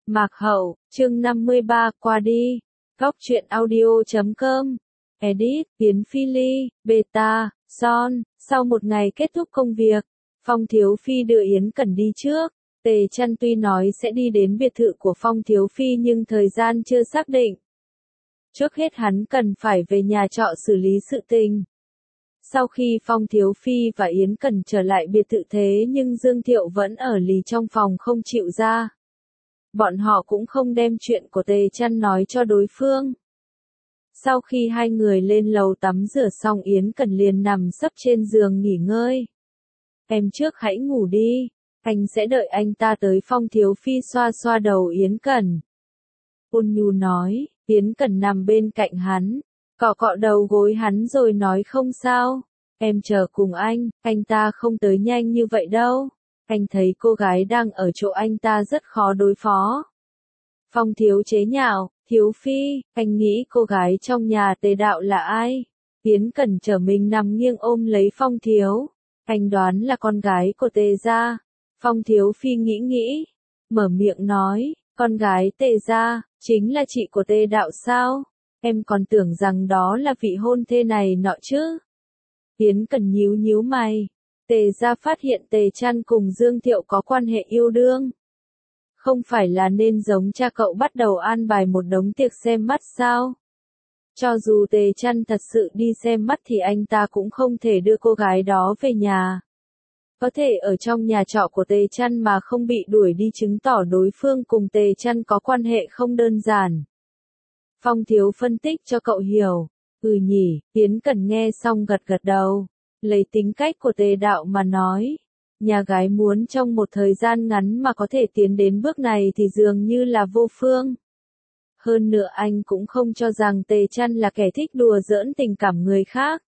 Mạc Hậu, chương 53, qua đi. Góc truyện audio.com. Edit, Yến Phi Ly, Beta, Son. Sau một ngày kết thúc công việc, Phong Thiếu Phi đưa Yến Cẩn đi trước. Tề Chăn tuy nói sẽ đi đến biệt thự của Phong Thiếu Phi nhưng thời gian chưa xác định. Trước hết hắn cần phải về nhà trọ xử lý sự tình. Sau khi Phong Thiếu Phi và Yến Cẩn trở lại biệt thự thế nhưng Dương Thiệu vẫn ở lì trong phòng không chịu ra. Bọn họ cũng không đem chuyện của Tề Chăn nói cho đối phương. Sau khi hai người lên lầu tắm rửa xong Yến Cẩn liền nằm sấp trên giường nghỉ ngơi. Em trước hãy ngủ đi, anh sẽ đợi anh ta tới. Phong Thiếu Phi xoa xoa đầu Yến Cẩn. Ôn nhu nói, Yến Cẩn nằm bên cạnh hắn, cọ cọ đầu gối hắn rồi nói không sao, em chờ cùng anh ta không tới nhanh như vậy đâu. Anh thấy cô gái đang ở chỗ anh ta rất khó đối phó. Phong Thiếu chế nhạo, Thiếu Phi, anh nghĩ cô gái trong nhà Tề đạo là ai? Yến Cẩn trở mình nằm nghiêng ôm lấy Phong Thiếu. Anh đoán là con gái của Tề gia. Phong Thiếu Phi nghĩ, mở miệng nói, con gái Tề gia, chính là chị của Tề đạo sao? Em còn tưởng rằng đó là vị hôn thê này nọ chứ. Yến Cẩn nhíu mày. Tề gia phát hiện Tề Chăn cùng Dương Thiệu có quan hệ yêu đương. Không phải là nên giống cha cậu bắt đầu an bài một đống tiệc xem mắt sao? Cho dù Tề Chăn thật sự đi xem mắt thì anh ta cũng không thể đưa cô gái đó về nhà. Có thể ở trong nhà trọ của Tề Chăn mà không bị đuổi đi chứng tỏ đối phương cùng Tề Chăn có quan hệ không đơn giản. Phong Thiếu phân tích cho cậu hiểu. Nhỉ, Yến Cẩn nghe xong gật đầu. Lấy tính cách của Tề đạo mà nói, nhà gái muốn trong một thời gian ngắn mà có thể tiến đến bước này thì dường như là vô phương. Hơn nữa anh cũng không cho rằng Tề Chăn là kẻ thích đùa giỡn tình cảm người khác.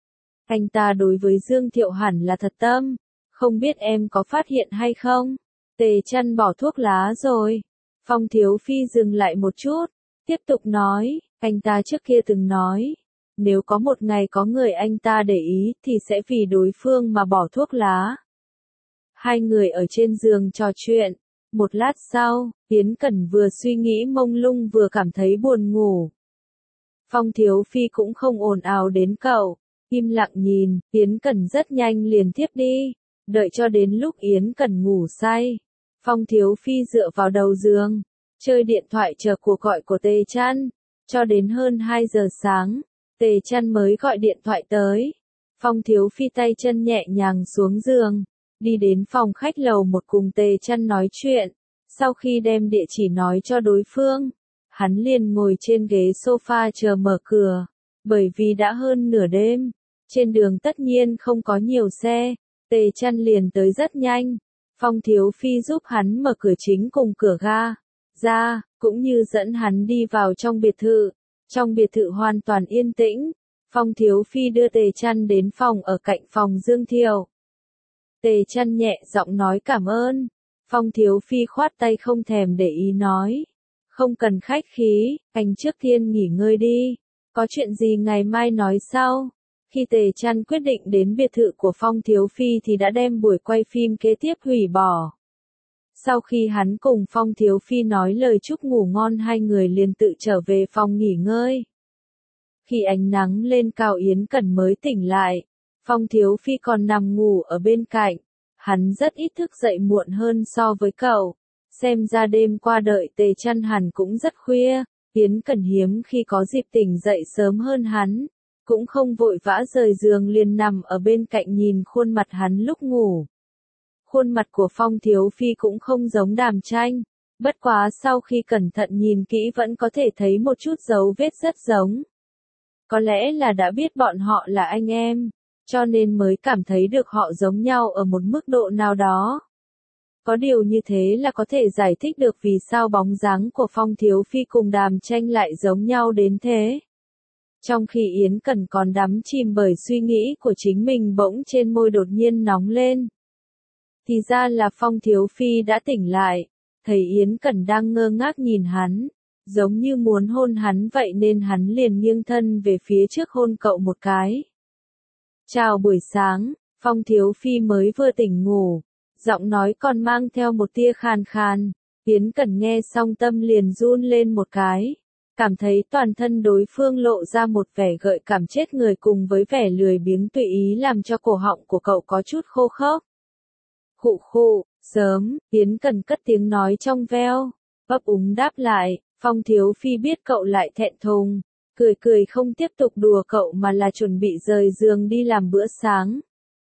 Anh ta đối với Dương Thiệu hẳn là thật tâm, không biết em có phát hiện hay không? Tề Chăn bỏ thuốc lá rồi. Phong Thiếu Phi dừng lại một chút, tiếp tục nói, anh ta trước kia từng nói, nếu có một ngày có người anh ta để ý thì sẽ vì đối phương mà bỏ thuốc lá. Hai người ở trên giường trò chuyện. Một lát sau, Yến Cẩn vừa suy nghĩ mông lung vừa cảm thấy buồn ngủ. Phong Thiếu Phi cũng không ồn ào đến cậu, im lặng nhìn, Yến Cẩn rất nhanh liền thiếp đi. Đợi cho đến lúc Yến Cẩn ngủ say, Phong Thiếu Phi dựa vào đầu giường, chơi điện thoại chờ cuộc gọi của Tề Chăn, cho đến hơn 2 giờ sáng. Tề Chăn mới gọi điện thoại tới. Phong Thiếu Phi tay chân nhẹ nhàng xuống giường, đi đến phòng khách lầu một cùng Tề Chăn nói chuyện. Sau khi đem địa chỉ nói cho đối phương, hắn liền ngồi trên ghế sofa chờ mở cửa. Bởi vì đã hơn nửa đêm, trên đường tất nhiên không có nhiều xe, Tề Chăn liền tới rất nhanh. Phong Thiếu Phi giúp hắn mở cửa chính cùng cửa ga ra, cũng như dẫn hắn đi vào trong biệt thự. Trong biệt thự hoàn toàn yên tĩnh, Phong Thiếu Phi đưa Tề Chăn đến phòng ở cạnh phòng Dương Thiệu. Tề Chăn nhẹ giọng nói cảm ơn. Phong Thiếu Phi khoát tay không thèm để ý nói, không cần khách khí, anh trước tiên nghỉ ngơi đi, có chuyện gì ngày mai nói sau. Khi Tề Chăn quyết định đến biệt thự của Phong Thiếu Phi thì đã đem buổi quay phim kế tiếp hủy bỏ. Sau khi hắn cùng Phong Thiếu Phi nói lời chúc ngủ ngon hai người liền tự trở về phòng nghỉ ngơi. Khi ánh nắng lên cao Yến Cẩn mới tỉnh lại, Phong Thiếu Phi còn nằm ngủ ở bên cạnh. Hắn rất ít thức dậy muộn hơn so với cậu. Xem ra đêm qua đợi Tề Chăn hẳn cũng rất khuya. Yến Cẩn hiếm khi có dịp tỉnh dậy sớm hơn hắn. Cũng không vội vã rời giường liền nằm ở bên cạnh nhìn khuôn mặt hắn lúc ngủ. Khuôn mặt của Phong Thiếu Phi cũng không giống Đàm Tranh. Bất quá sau khi cẩn thận nhìn kỹ vẫn có thể thấy một chút dấu vết rất giống. Có lẽ là đã biết bọn họ là anh em, cho nên mới cảm thấy được họ giống nhau ở một mức độ nào đó. Có điều như thế là có thể giải thích được vì sao bóng dáng của Phong Thiếu Phi cùng Đàm Tranh lại giống nhau đến thế. Trong khi Yến Cẩn còn đắm chìm bởi suy nghĩ của chính mình bỗng trên môi đột nhiên nóng lên. Thì ra là Phong Thiếu Phi đã tỉnh lại, thấy Yến Cẩn đang ngơ ngác nhìn hắn, giống như muốn hôn hắn vậy nên hắn liền nghiêng thân về phía trước hôn cậu một cái. Chào buổi sáng, Phong Thiếu Phi mới vừa tỉnh ngủ, giọng nói còn mang theo một tia khàn khàn. Yến Cẩn nghe xong tâm liền run lên một cái. Cảm thấy toàn thân đối phương lộ ra một vẻ gợi cảm chết người cùng với vẻ lười biếng tùy ý làm cho cổ họng của cậu có chút khô khốc. Khụ khụ, sớm, Yến Cẩn cất tiếng nói trong veo, ấp úng đáp lại, Phong Thiếu Phi biết cậu lại thẹn thùng, cười cười không tiếp tục đùa cậu mà là chuẩn bị rời giường đi làm bữa sáng.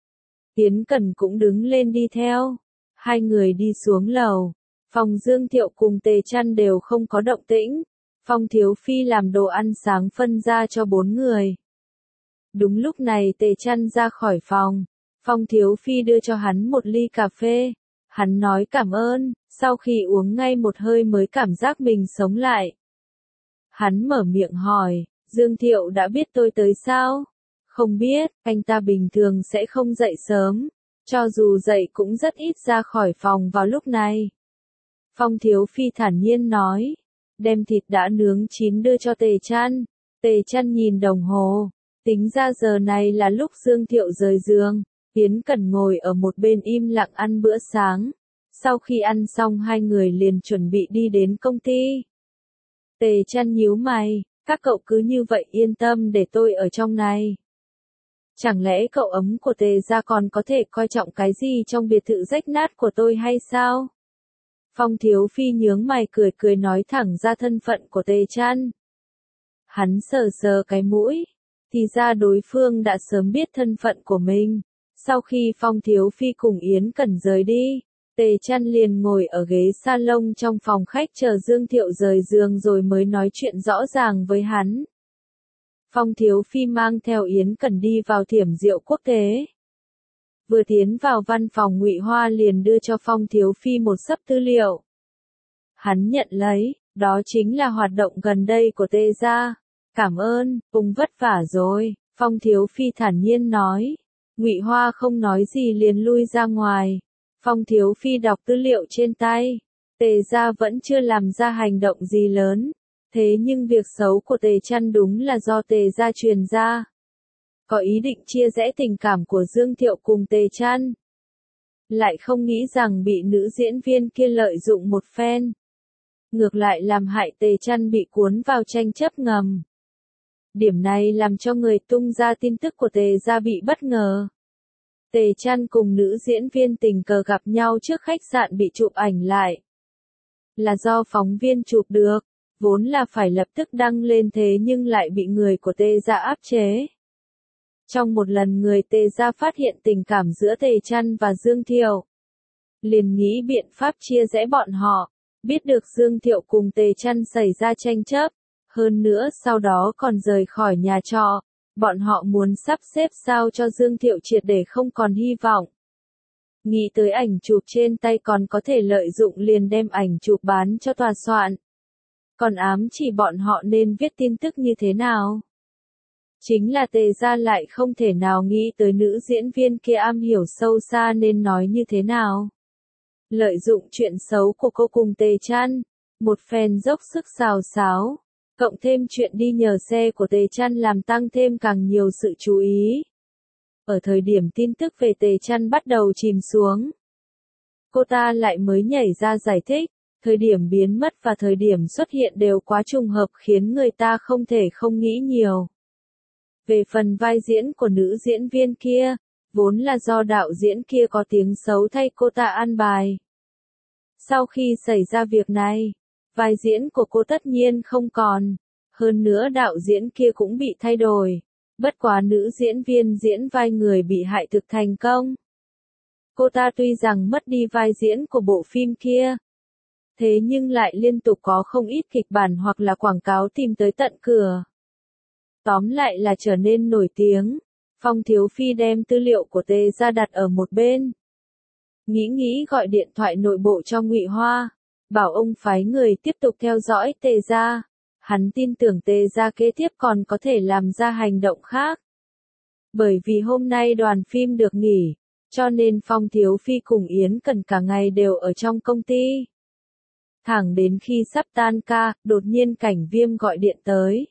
Yến Cẩn cũng đứng lên đi theo, hai người đi xuống lầu, phòng Dương Thiệu cùng Tề Chăn đều không có động tĩnh. Phong Thiếu Phi làm đồ ăn sáng phân ra cho 4 người. Đúng lúc này Tề Chăn ra khỏi phòng, Phong Thiếu Phi đưa cho hắn một ly cà phê. Hắn nói cảm ơn, sau khi uống ngay một hơi mới cảm giác mình sống lại. Hắn mở miệng hỏi, Dương Thiệu đã biết tôi tới sao? Không biết, anh ta bình thường sẽ không dậy sớm, cho dù dậy cũng rất ít ra khỏi phòng vào lúc này. Phong Thiếu Phi thản nhiên nói, đem thịt đã nướng chín đưa cho Tề Chăn. Tề Chăn nhìn đồng hồ, tính ra giờ này là lúc Dương Thiệu rời giường. Yến Cẩn ngồi ở một bên im lặng ăn bữa sáng. Sau khi ăn xong hai người liền chuẩn bị đi đến công ty. Tề Chăn nhíu mày, các cậu cứ như vậy yên tâm để tôi ở trong này. Chẳng lẽ cậu ấm của Tề gia còn có thể coi trọng cái gì trong biệt thự rách nát của tôi hay sao? Phong Thiếu Phi nhướng mày cười cười nói thẳng ra thân phận của Tề Chăn. Hắn sờ sờ cái mũi, thì ra đối phương đã sớm biết thân phận của mình. Sau khi Phong Thiếu Phi cùng Yến Cẩn rời đi, Tề Chăn liền ngồi ở ghế salon trong phòng khách chờ Dương Thiệu rời giường rồi mới nói chuyện rõ ràng với hắn. Phong Thiếu Phi mang theo Yến Cẩn đi vào Thiểm Diệu Quốc tế. Vừa tiến vào văn phòng Ngụy Hoa liền đưa cho Phong Thiếu Phi một xấp tư liệu. Hắn nhận lấy, đó chính là hoạt động gần đây của Tề gia. Cảm ơn, cũng vất vả rồi, Phong Thiếu Phi thản nhiên nói. Ngụy Hoa không nói gì liền lui ra ngoài. Phong Thiếu Phi đọc tư liệu trên tay. Tề gia vẫn chưa làm ra hành động gì lớn. Thế nhưng việc xấu của Tề Chăn đúng là do Tề gia truyền ra. Có ý định chia rẽ tình cảm của Dương Thiệu cùng Tề Chăn. Lại không nghĩ rằng bị nữ diễn viên kia lợi dụng một phen. Ngược lại làm hại Tề Chăn bị cuốn vào tranh chấp ngầm. Điểm này làm cho người tung ra tin tức của Tề gia bị bất ngờ. Tề Chăn cùng nữ diễn viên tình cờ gặp nhau trước khách sạn bị chụp ảnh lại. Là do phóng viên chụp được, vốn là phải lập tức đăng lên thế nhưng lại bị người của Tề gia áp chế. Trong một lần người Tề gia phát hiện tình cảm giữa Tề Chăn và Dương Thiệu, liền nghĩ biện pháp chia rẽ bọn họ, biết được Dương Thiệu cùng Tề Chăn xảy ra tranh chấp, hơn nữa sau đó còn rời khỏi nhà trọ, bọn họ muốn sắp xếp sao cho Dương Thiệu triệt để không còn hy vọng. Nghĩ tới ảnh chụp trên tay còn có thể lợi dụng liền đem ảnh chụp bán cho tòa soạn. Còn ám chỉ bọn họ nên viết tin tức như thế nào? Chính là Tề gia lại không thể nào nghĩ tới nữ diễn viên kia am hiểu sâu xa nên nói như thế nào. Lợi dụng chuyện xấu của cô cùng Tề Chăn, một phen dốc sức xào xáo, cộng thêm chuyện đi nhờ xe của Tề Chăn làm tăng thêm càng nhiều sự chú ý. Ở thời điểm tin tức về Tề Chăn bắt đầu chìm xuống, cô ta lại mới nhảy ra giải thích, thời điểm biến mất và thời điểm xuất hiện đều quá trùng hợp khiến người ta không thể không nghĩ nhiều. Về phần vai diễn của nữ diễn viên kia, vốn là do đạo diễn kia có tiếng xấu thay cô ta an bài. Sau khi xảy ra việc này, vai diễn của cô tất nhiên không còn, hơn nữa đạo diễn kia cũng bị thay đổi, bất quá nữ diễn viên diễn vai người bị hại thực thành công. Cô ta tuy rằng mất đi vai diễn của bộ phim kia, thế nhưng lại liên tục có không ít kịch bản hoặc là quảng cáo tìm tới tận cửa. Tóm lại là trở nên nổi tiếng. Phong Thiếu Phi đem tư liệu của Tề gia đặt ở một bên. Nghĩ gọi điện thoại nội bộ cho Ngụy Hoa, bảo ông phái người tiếp tục theo dõi Tề gia. Hắn tin tưởng Tề gia kế tiếp còn có thể làm ra hành động khác. Bởi vì hôm nay đoàn phim được nghỉ, cho nên Phong Thiếu Phi cùng Yến Cẩn cả ngày đều ở trong công ty. Thẳng đến khi sắp tan ca, đột nhiên Cảnh Viêm gọi điện tới.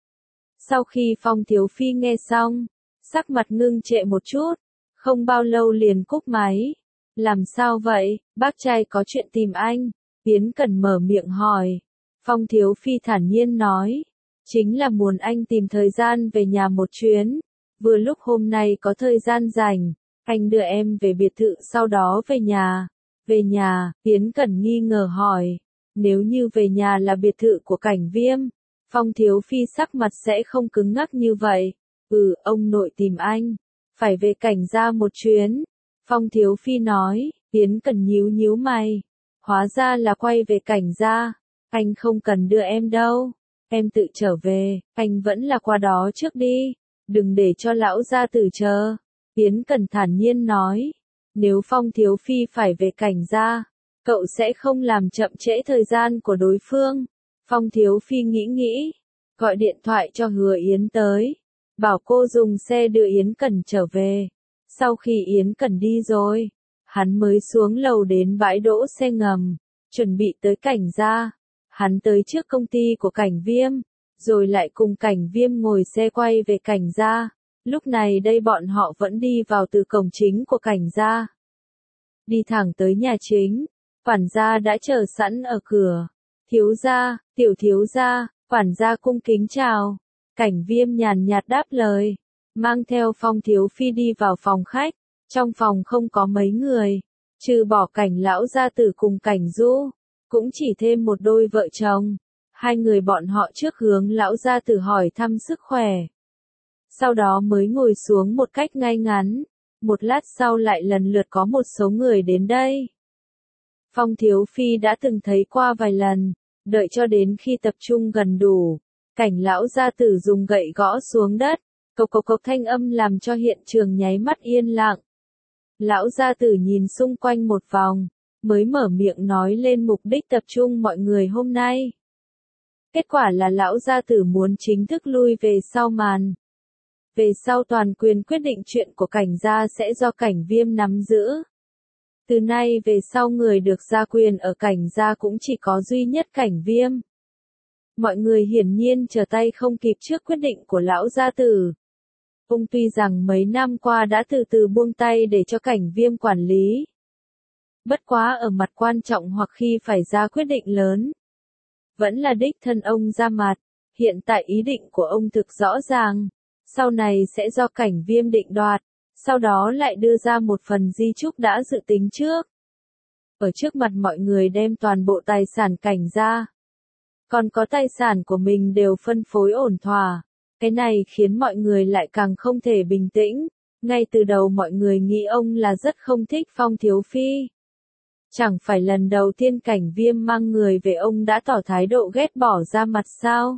Sau khi Phong Thiếu Phi nghe xong, sắc mặt ngưng trệ một chút, không bao lâu liền cúp máy. Làm sao vậy, bác trai có chuyện tìm anh. Yến Cẩn mở miệng hỏi. Phong Thiếu Phi thản nhiên nói. Chính là muốn anh tìm thời gian về nhà một chuyến. Vừa lúc hôm nay có thời gian rảnh, anh đưa em về biệt thự sau đó về nhà. Về nhà, Yến Cẩn nghi ngờ hỏi. Nếu như về nhà là biệt thự của Cảnh Viêm, Phong Thiếu Phi sắc mặt sẽ không cứng ngắc như vậy. Ông nội tìm anh. Phải về Cảnh gia một chuyến. Phong Thiếu Phi nói. Yến Cẩn nhíu nhíu mày. Hóa ra là quay về Cảnh gia. Anh không cần đưa em đâu. Em tự trở về, anh vẫn là qua đó trước đi. Đừng để cho lão gia tử chờ. Yến Cẩn thản nhiên nói. Nếu Phong Thiếu Phi phải về Cảnh gia, cậu sẽ không làm chậm trễ thời gian của đối phương. Phong Thiếu Phi nghĩ nghĩ. Gọi điện thoại cho Hứa Yến tới. Bảo cô dùng xe đưa Yến Cẩn trở về. Sau khi Yến Cẩn đi rồi, hắn mới xuống lầu đến bãi đỗ xe ngầm, chuẩn bị tới Cảnh gia. Hắn tới trước công ty của Cảnh Viêm, rồi lại cùng Cảnh Viêm ngồi xe quay về Cảnh gia. Lúc này đây bọn họ vẫn đi vào từ cổng chính của Cảnh gia. Đi thẳng tới nhà chính, quản gia đã chờ sẵn ở cửa. Thiếu gia, tiểu thiếu gia, quản gia cung kính chào. Cảnh Viêm nhàn nhạt đáp lời, mang theo Phong Thiếu Phi đi vào phòng khách. Trong phòng không có mấy người, trừ bỏ Cảnh lão gia tử cùng Cảnh Du, cũng chỉ thêm một đôi vợ chồng. Hai người bọn họ trước hướng lão gia tử hỏi thăm sức khỏe. Sau đó mới ngồi xuống một cách ngay ngắn. Một lát sau lại lần lượt có một số người đến đây. Phong Thiếu Phi đã từng thấy qua vài lần, đợi cho đến khi tập trung gần đủ. Cảnh lão gia tử dùng gậy gõ xuống đất, cộc cộc cộc thanh âm làm cho hiện trường nháy mắt yên lặng. Lão gia tử nhìn xung quanh một vòng, mới mở miệng nói lên mục đích tập trung mọi người hôm nay. Kết quả là lão gia tử muốn chính thức lui về sau màn. Về sau toàn quyền quyết định chuyện của Cảnh gia sẽ do Cảnh Viêm nắm giữ. Từ nay về sau người được gia quyền ở Cảnh gia cũng chỉ có duy nhất Cảnh Viêm. Mọi người hiển nhiên trở tay không kịp trước quyết định của lão gia tử. Ông tuy rằng mấy năm qua đã từ từ buông tay để cho Cảnh Viêm quản lý. Bất quá ở mặt quan trọng hoặc khi phải ra quyết định lớn, vẫn là đích thân ông ra mặt. Hiện tại ý định của ông thực rõ ràng, sau này sẽ do Cảnh Viêm định đoạt, sau đó lại đưa ra một phần di chúc đã dự tính trước. Ở trước mặt mọi người đem toàn bộ tài sản Cảnh gia, còn có tài sản của mình đều phân phối ổn thỏa. Cái này khiến mọi người lại càng không thể bình tĩnh. Ngay từ đầu mọi người nghĩ ông là rất không thích Phong Thiếu Phi. Chẳng phải lần đầu tiên Cảnh Viêm mang người về ông đã tỏ thái độ ghét bỏ ra mặt sao?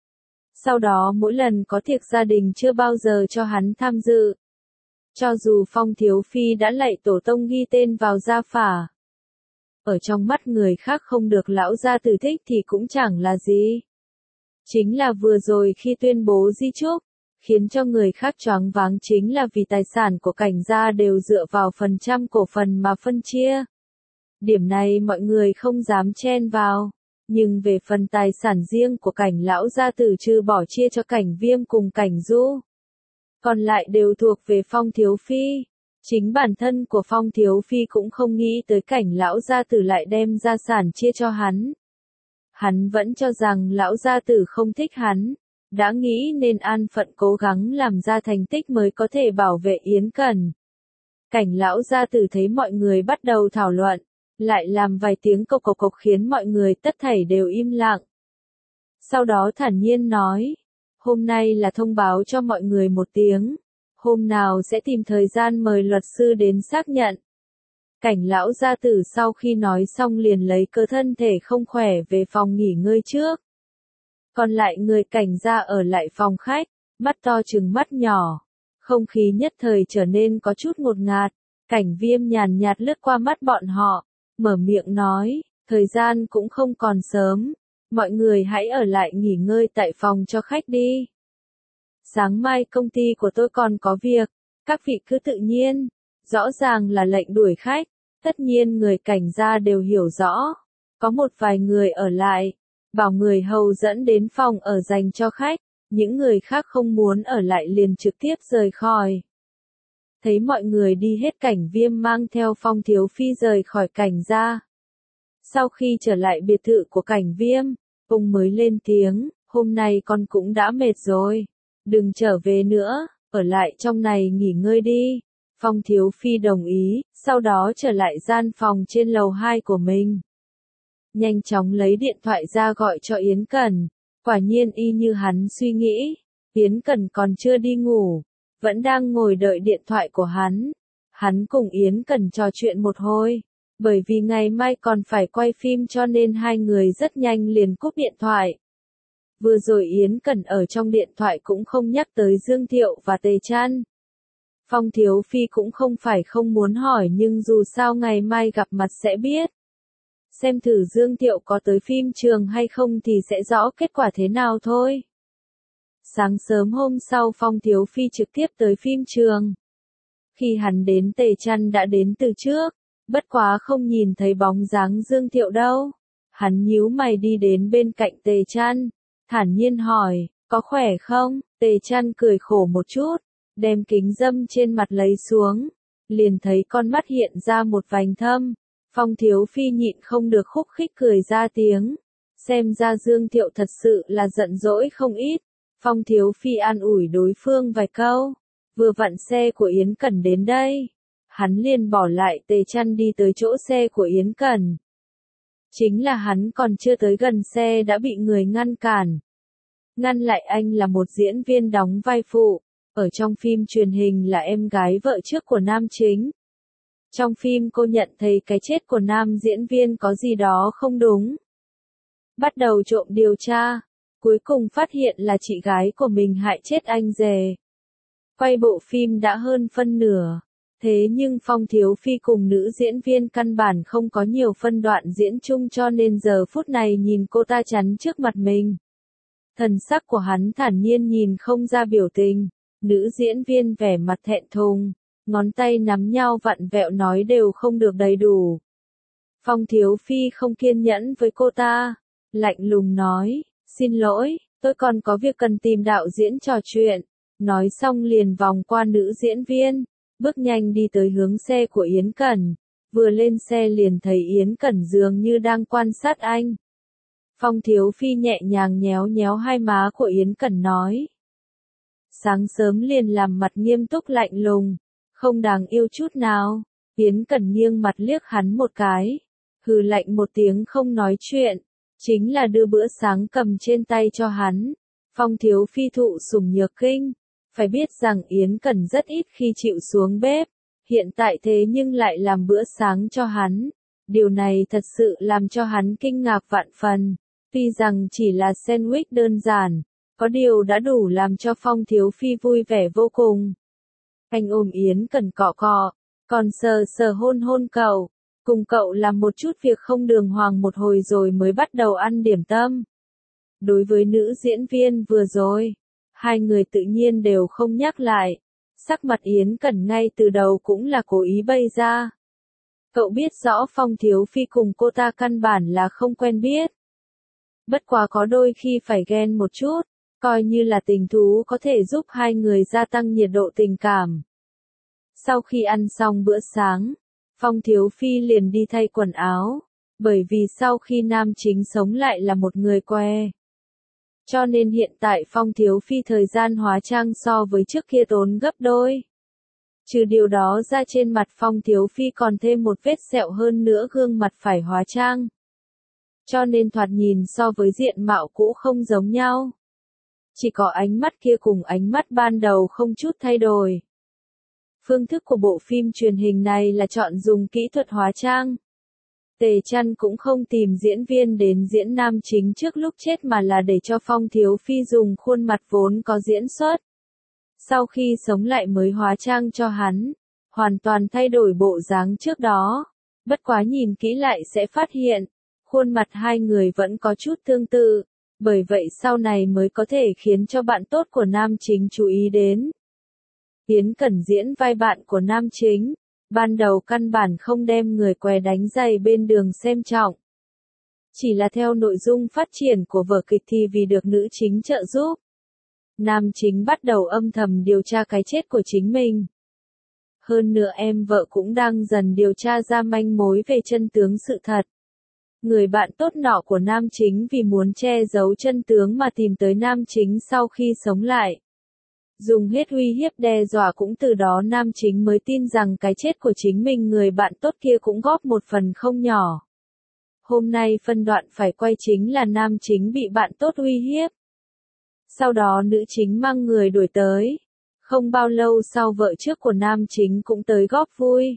Sau đó mỗi lần có tiệc gia đình chưa bao giờ cho hắn tham dự. Cho dù Phong Thiếu Phi đã lạy tổ tông ghi tên vào gia phả, ở trong mắt người khác không được lão gia tử thích thì cũng chẳng là gì. Chính là vừa rồi khi tuyên bố di chúc, khiến cho người khác choáng váng chính là vì tài sản của Cảnh gia đều dựa vào phần trăm cổ phần mà phân chia. Điểm này mọi người không dám chen vào, nhưng về phần tài sản riêng của Cảnh lão gia tử trừ bỏ chia cho Cảnh Viêm cùng Cảnh Du, còn lại đều thuộc về Phong Thiếu Phi. Chính bản thân của Phong Thiếu Phi cũng không nghĩ tới Cảnh lão gia tử lại đem gia sản chia cho hắn. Hắn vẫn cho rằng lão gia tử không thích hắn, đã nghĩ nên an phận cố gắng làm ra thành tích mới có thể bảo vệ Yến Cẩn. Cảnh lão gia tử thấy mọi người bắt đầu thảo luận, lại làm vài tiếng cộc cộc cộc khiến mọi người tất thảy đều im lặng. Sau đó thản nhiên nói, hôm nay là thông báo cho mọi người một tiếng, hôm nào sẽ tìm thời gian mời luật sư đến xác nhận. Cảnh lão gia tử sau khi nói xong liền lấy cớ thân thể không khỏe về phòng nghỉ ngơi trước. Còn lại người Cảnh gia ở lại phòng khách, mắt to trừng mắt nhỏ. Không khí nhất thời trở nên có chút ngột ngạt. Cảnh Viêm nhàn nhạt lướt qua mắt bọn họ, mở miệng nói, thời gian cũng không còn sớm. Mọi người hãy ở lại nghỉ ngơi tại phòng cho khách đi. Sáng mai công ty của tôi còn có việc, các vị cứ tự nhiên. Rõ ràng là lệnh đuổi khách, tất nhiên người Cảnh gia đều hiểu rõ. Có một vài người ở lại, bảo người hầu dẫn đến phòng ở dành cho khách, những người khác không muốn ở lại liền trực tiếp rời khỏi. Thấy mọi người đi hết, Cảnh Viêm mang theo Phong Thiếu Phi rời khỏi Cảnh gia. Sau khi trở lại biệt thự của Cảnh Viêm, ông mới lên tiếng, hôm nay con cũng đã mệt rồi. Đừng trở về nữa, ở lại trong này nghỉ ngơi đi. Phong Thiếu Phi đồng ý, sau đó trở lại gian phòng trên lầu 2 của mình. Nhanh chóng lấy điện thoại ra gọi cho Yến Cẩn. Quả nhiên y như hắn suy nghĩ, Yến Cẩn còn chưa đi ngủ, vẫn đang ngồi đợi điện thoại của hắn. Hắn cùng Yến Cẩn trò chuyện một hồi, bởi vì ngày mai còn phải quay phim cho nên hai người rất nhanh liền cúp điện thoại. Vừa rồi Yến Cẩn ở trong điện thoại cũng không nhắc tới Dương Thiệu và Tề Trăn. Phong Thiếu Phi cũng không phải không muốn hỏi nhưng dù sao ngày mai gặp mặt sẽ biết. Xem thử Dương Thiệu có tới phim trường hay không thì sẽ rõ kết quả thế nào thôi. Sáng sớm hôm sau Phong Thiếu Phi trực tiếp tới phim trường. Khi hắn đến Tề Trăn đã đến từ trước, bất quá không nhìn thấy bóng dáng Dương Thiệu đâu. Hắn nhíu mày đi đến bên cạnh Tề Trăn, thản nhiên hỏi, có khỏe không? Tề Trăn cười khổ một chút, đem kính râm trên mặt lấy xuống, liền thấy con mắt hiện ra một vành thâm. Phong Thiếu Phi nhịn không được khúc khích cười ra tiếng. Xem ra Dương Thiệu thật sự là giận dỗi không ít. Phong Thiếu Phi an ủi đối phương vài câu. Vừa vặn xe của Yến Cẩn đến đây. Hắn liền bỏ lại Tề Trăn đi tới chỗ xe của Yến Cẩn. Chính là hắn còn chưa tới gần xe đã bị người ngăn cản. Ngăn lại anh là một diễn viên đóng vai phụ. Ở trong phim truyền hình là em gái vợ trước của nam chính. Trong phim cô nhận thấy cái chết của nam diễn viên có gì đó không đúng. Bắt đầu trộm điều tra. Cuối cùng phát hiện là chị gái của mình hại chết anh rể. Quay bộ phim đã hơn phân nửa. Thế nhưng Phong Thiếu Phi cùng nữ diễn viên căn bản không có nhiều phân đoạn diễn chung cho nên giờ phút này nhìn cô ta chắn trước mặt mình. Thần sắc của hắn thản nhiên nhìn không ra biểu tình. Nữ diễn viên vẻ mặt thẹn thùng, ngón tay nắm nhau vặn vẹo nói đều không được đầy đủ. Phong Thiếu Phi không kiên nhẫn với cô ta, lạnh lùng nói, xin lỗi, tôi còn có việc cần tìm đạo diễn trò chuyện. Nói xong liền vòng qua nữ diễn viên, bước nhanh đi tới hướng xe của Yến Cẩn. Vừa lên xe liền thấy Yến Cẩn dường như đang quan sát anh. Phong Thiếu Phi nhẹ nhàng nhéo nhéo hai má của Yến Cẩn nói. Sáng sớm liền làm mặt nghiêm túc lạnh lùng, không đáng yêu chút nào. Yến Cẩn nghiêng mặt liếc hắn một cái, hừ lạnh một tiếng không nói chuyện, chính là đưa bữa sáng cầm trên tay cho hắn. Phong Thiếu Phi thụ sủng nhược kinh, phải biết rằng Yến Cẩn rất ít khi chịu xuống bếp, hiện tại thế nhưng lại làm bữa sáng cho hắn. Điều này thật sự làm cho hắn kinh ngạc vạn phần, tuy rằng chỉ là sandwich đơn giản. Có điều đã đủ làm cho Phong Thiếu Phi vui vẻ vô cùng. Anh ôm Yến Cẩn cọ cọ, còn sờ sờ hôn hôn cậu, cùng cậu làm một chút việc không đường hoàng một hồi rồi mới bắt đầu ăn điểm tâm. Đối với nữ diễn viên vừa rồi, hai người tự nhiên đều không nhắc lại. Sắc mặt Yến Cẩn ngay từ đầu cũng là cố ý bày ra. Cậu biết rõ Phong Thiếu Phi cùng cô ta căn bản là không quen biết. Bất quá có đôi khi phải ghen một chút. Coi như là tình thú có thể giúp hai người gia tăng nhiệt độ tình cảm. Sau khi ăn xong bữa sáng, Phong Thiếu Phi liền đi thay quần áo, bởi vì sau khi nam chính sống lại là một người que. Cho nên hiện tại Phong Thiếu Phi thời gian hóa trang so với trước kia tốn gấp đôi. Trừ điều đó ra trên mặt Phong Thiếu Phi còn thêm một vết sẹo hơn nữa gương mặt phải hóa trang. Cho nên thoạt nhìn so với diện mạo cũ không giống nhau. Chỉ có ánh mắt kia cùng ánh mắt ban đầu không chút thay đổi. Phương thức của bộ phim truyền hình này là chọn dùng kỹ thuật hóa trang. Tề Trăn cũng không tìm diễn viên đến diễn nam chính trước lúc chết mà là để cho Phong Thiếu Phi dùng khuôn mặt vốn có diễn xuất. Sau khi sống lại mới hóa trang cho hắn, hoàn toàn thay đổi bộ dáng trước đó. Bất quá nhìn kỹ lại sẽ phát hiện, khuôn mặt hai người vẫn có chút tương tự. Bởi vậy sau này mới có thể khiến cho bạn tốt của nam chính chú ý đến. Yến Cẩn diễn vai bạn của nam chính, ban đầu căn bản không đem người què đánh giày bên đường xem trọng. Chỉ là theo nội dung phát triển của vở kịch thì vì được nữ chính trợ giúp. Nam chính bắt đầu âm thầm điều tra cái chết của chính mình. Hơn nữa em vợ cũng đang dần điều tra ra manh mối về chân tướng sự thật. Người bạn tốt nọ của nam chính vì muốn che giấu chân tướng mà tìm tới nam chính sau khi sống lại. Dùng hết uy hiếp đe dọa cũng từ đó nam chính mới tin rằng cái chết của chính mình người bạn tốt kia cũng góp một phần không nhỏ. Hôm nay phân đoạn phải quay chính là nam chính bị bạn tốt uy hiếp. Sau đó nữ chính mang người đuổi tới. Không bao lâu sau vợ trước của nam chính cũng tới góp vui.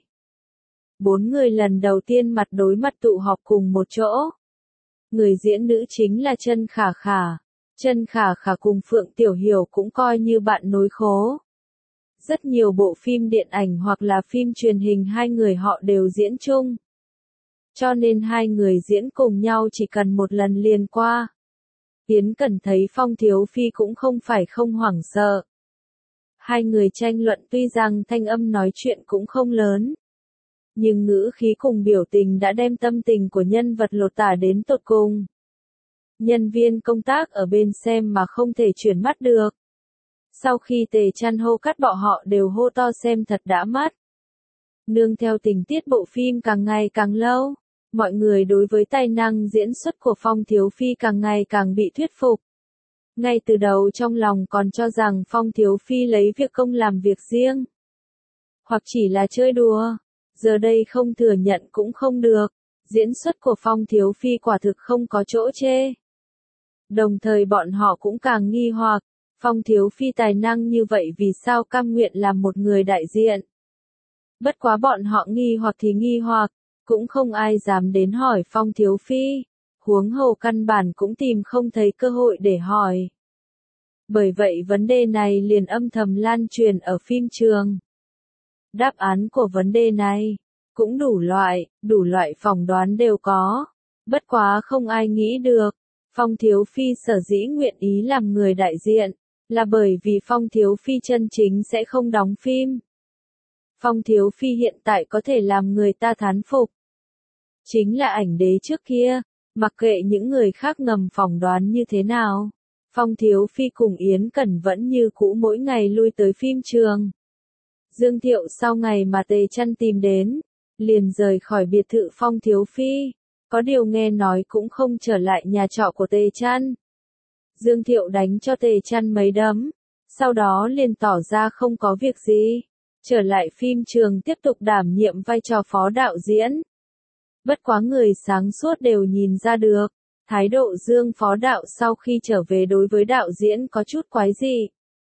4 người lần đầu tiên mặt đối mặt tụ họp cùng một chỗ. Người diễn nữ chính là Trân Khả Khả. Trân Khả Khả cùng Phượng Tiểu Hiểu cũng coi như bạn nối khố. Rất nhiều bộ phim điện ảnh hoặc là phim truyền hình hai người họ đều diễn chung. Cho nên hai người diễn cùng nhau chỉ cần một lần liền qua. Yến Cẩn thấy Phong Thiếu Phi cũng không phải không hoảng sợ. Hai người tranh luận tuy rằng thanh âm nói chuyện cũng không lớn. Nhưng ngữ khí cùng biểu tình đã đem tâm tình của nhân vật lột tả đến tột cùng. Nhân viên công tác ở bên xem mà không thể chuyển mắt được. Sau khi Tề Chăn hô cắt bọn họ đều hô to xem thật đã mắt. Nương theo tình tiết bộ phim càng ngày càng lâu, mọi người đối với tài năng diễn xuất của Phong Thiếu Phi càng ngày càng bị thuyết phục. Ngay từ đầu trong lòng còn cho rằng Phong Thiếu Phi lấy việc công làm việc riêng. Hoặc chỉ là chơi đùa. Giờ đây không thừa nhận cũng không được. Diễn xuất của Phong Thiếu Phi quả thực không có chỗ chê. Đồng thời bọn họ cũng càng nghi hoặc. Phong Thiếu Phi tài năng như vậy vì sao cam nguyện làm một người đại diện. Bất quá bọn họ nghi hoặc thì nghi hoặc. Cũng không ai dám đến hỏi Phong Thiếu Phi. Huống hồ căn bản cũng tìm không thấy cơ hội để hỏi. Bởi vậy vấn đề này liền âm thầm lan truyền ở phim trường. Đáp án của vấn đề này cũng đủ loại phỏng đoán đều có. Bất quá không ai nghĩ được. Phong Thiếu Phi sở dĩ nguyện ý làm người đại diện, là bởi vì Phong Thiếu Phi chân chính sẽ không đóng phim. Phong Thiếu Phi hiện tại có thể làm người ta thán phục. Chính là ảnh đế trước kia, mặc kệ những người khác ngầm phỏng đoán như thế nào. Phong Thiếu Phi cùng Yến Cẩn vẫn như cũ mỗi ngày lui tới phim trường. Dương Thiệu sau ngày mà Tề Chăn tìm đến, liền rời khỏi biệt thự Phong Thiếu Phi, có điều nghe nói cũng không trở lại nhà trọ của Tề Chăn. Dương Thiệu đánh cho Tề Chăn mấy đấm, sau đó liền tỏ ra không có việc gì, trở lại phim trường tiếp tục đảm nhiệm vai trò phó đạo diễn. Bất quá người sáng suốt đều nhìn ra được, thái độ Dương phó đạo sau khi trở về đối với đạo diễn có chút quái dị.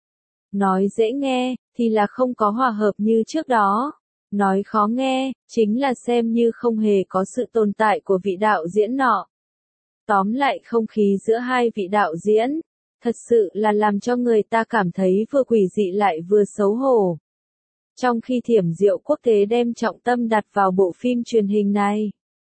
Nói dễ nghe, thì là không có hòa hợp như trước đó. Nói khó nghe, chính là xem như không hề có sự tồn tại của vị đạo diễn nọ. Tóm lại không khí giữa hai vị đạo diễn, thật sự là làm cho người ta cảm thấy vừa quỷ dị lại vừa xấu hổ. Trong khi Thiểm Diệu Quốc tế đem trọng tâm đặt vào bộ phim truyền hình này.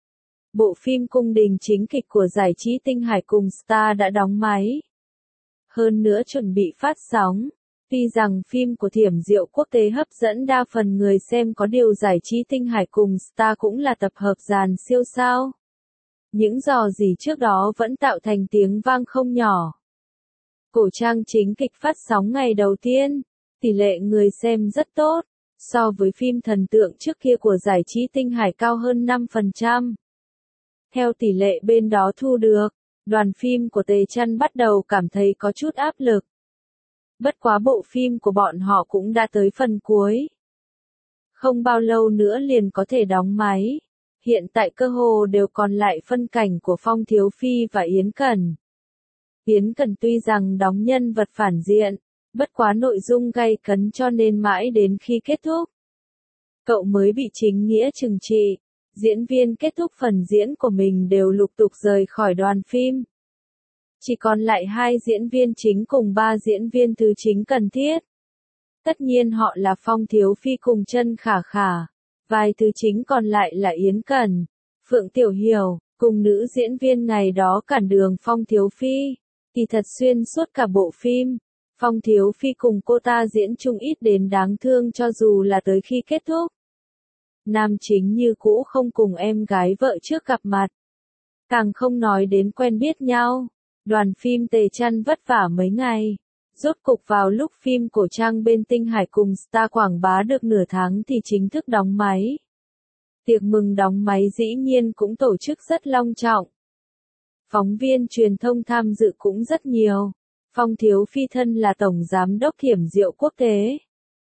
Bộ phim cung đình chính kịch của giải trí Tinh Hải cùng Star đã đóng máy. Hơn nữa chuẩn bị phát sóng. Tuy rằng phim của Thiểm Diệu Quốc tế hấp dẫn đa phần người xem có điều giải trí Tinh Hải cùng Star cũng là tập hợp dàn siêu sao. Những dò dỉ trước đó vẫn tạo thành tiếng vang không nhỏ. Cổ trang chính kịch phát sóng ngày đầu tiên, tỷ lệ người xem rất tốt, so với phim thần tượng trước kia của giải trí Tinh Hải cao hơn 5%. Theo tỷ lệ bên đó thu được, đoàn phim của Tề Chăn bắt đầu cảm thấy có chút áp lực. Bất quá bộ phim của bọn họ cũng đã tới phần cuối. Không bao lâu nữa liền có thể đóng máy. Hiện tại cơ hồ đều còn lại phân cảnh của Phong Thiếu Phi và Yến Cẩn. Yến Cẩn tuy rằng đóng nhân vật phản diện, bất quá nội dung gay cấn cho nên mãi đến khi kết thúc, cậu mới bị chính nghĩa trừng trị. Diễn viên kết thúc phần diễn của mình đều lục tục rời khỏi đoàn phim. Chỉ còn lại 2 diễn viên chính cùng 3 diễn viên thứ chính cần thiết. Tất nhiên họ là Phong Thiếu Phi cùng Trân Khả Khả. Vai thứ chính còn lại là Yến Cẩn, Phượng Tiểu Hiểu, cùng nữ diễn viên ngày đó cản đường Phong Thiếu Phi. Thì thật xuyên suốt cả bộ phim, Phong Thiếu Phi cùng cô ta diễn chung ít đến đáng thương cho dù là tới khi kết thúc. Nam chính như cũ không cùng em gái vợ trước gặp mặt. Càng không nói đến quen biết nhau. Đoàn phim Tề Chăn vất vả mấy ngày. Rốt cục vào lúc phim cổ trang bên Tinh Hải cùng Star quảng bá được nửa tháng thì chính thức đóng máy. Tiệc mừng đóng máy dĩ nhiên cũng tổ chức rất long trọng. Phóng viên truyền thông tham dự cũng rất nhiều. Phong Thiếu Phi thân là Tổng Giám đốc Thiểm Diệu Quốc tế.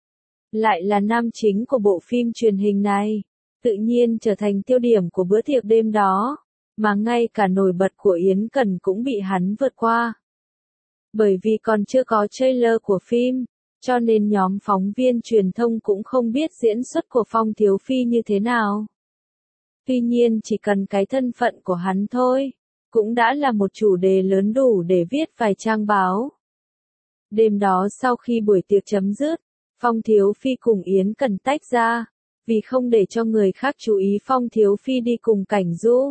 Lại là nam chính của bộ phim truyền hình này. Tự nhiên trở thành tiêu điểm của bữa tiệc đêm đó. Mà ngay cả nổi bật của Yến Cần cũng bị hắn vượt qua. Bởi vì còn chưa có trailer của phim, cho nên nhóm phóng viên truyền thông cũng không biết diễn xuất của Phong Thiếu Phi như thế nào. Tuy nhiên chỉ cần cái thân phận của hắn thôi, cũng đã là một chủ đề lớn đủ để viết vài trang báo. Đêm đó sau khi buổi tiệc chấm dứt, Phong Thiếu Phi cùng Yến Cần tách ra, vì không để cho người khác chú ý Phong Thiếu Phi đi cùng Cảnh Du.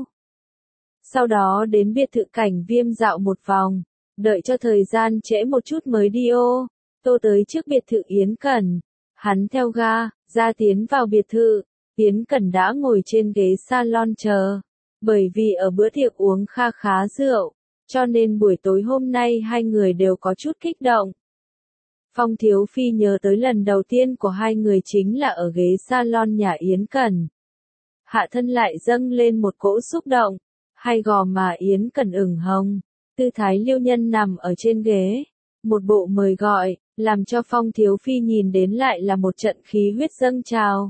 Sau đó đến biệt thự Cảnh Viêm dạo một vòng, đợi cho thời gian trễ một chút mới đi ô tô tới trước biệt thự Yến Cần. Hắn theo ga, ra tiến vào biệt thự, Yến Cần đã ngồi trên ghế salon chờ. Bởi vì ở bữa tiệc uống kha khá rượu, cho nên buổi tối hôm nay hai người đều có chút kích động. Phong Thiếu Phi nhớ tới lần đầu tiên của hai người chính là ở ghế salon nhà Yến Cần. Hạ thân lại dâng lên một cỗ xúc động, hai gò má Yến Cần ửng hồng, tư thái liêu nhân nằm ở trên ghế, một bộ mời gọi, làm cho Phong Thiếu Phi nhìn đến lại là một trận khí huyết dâng trào.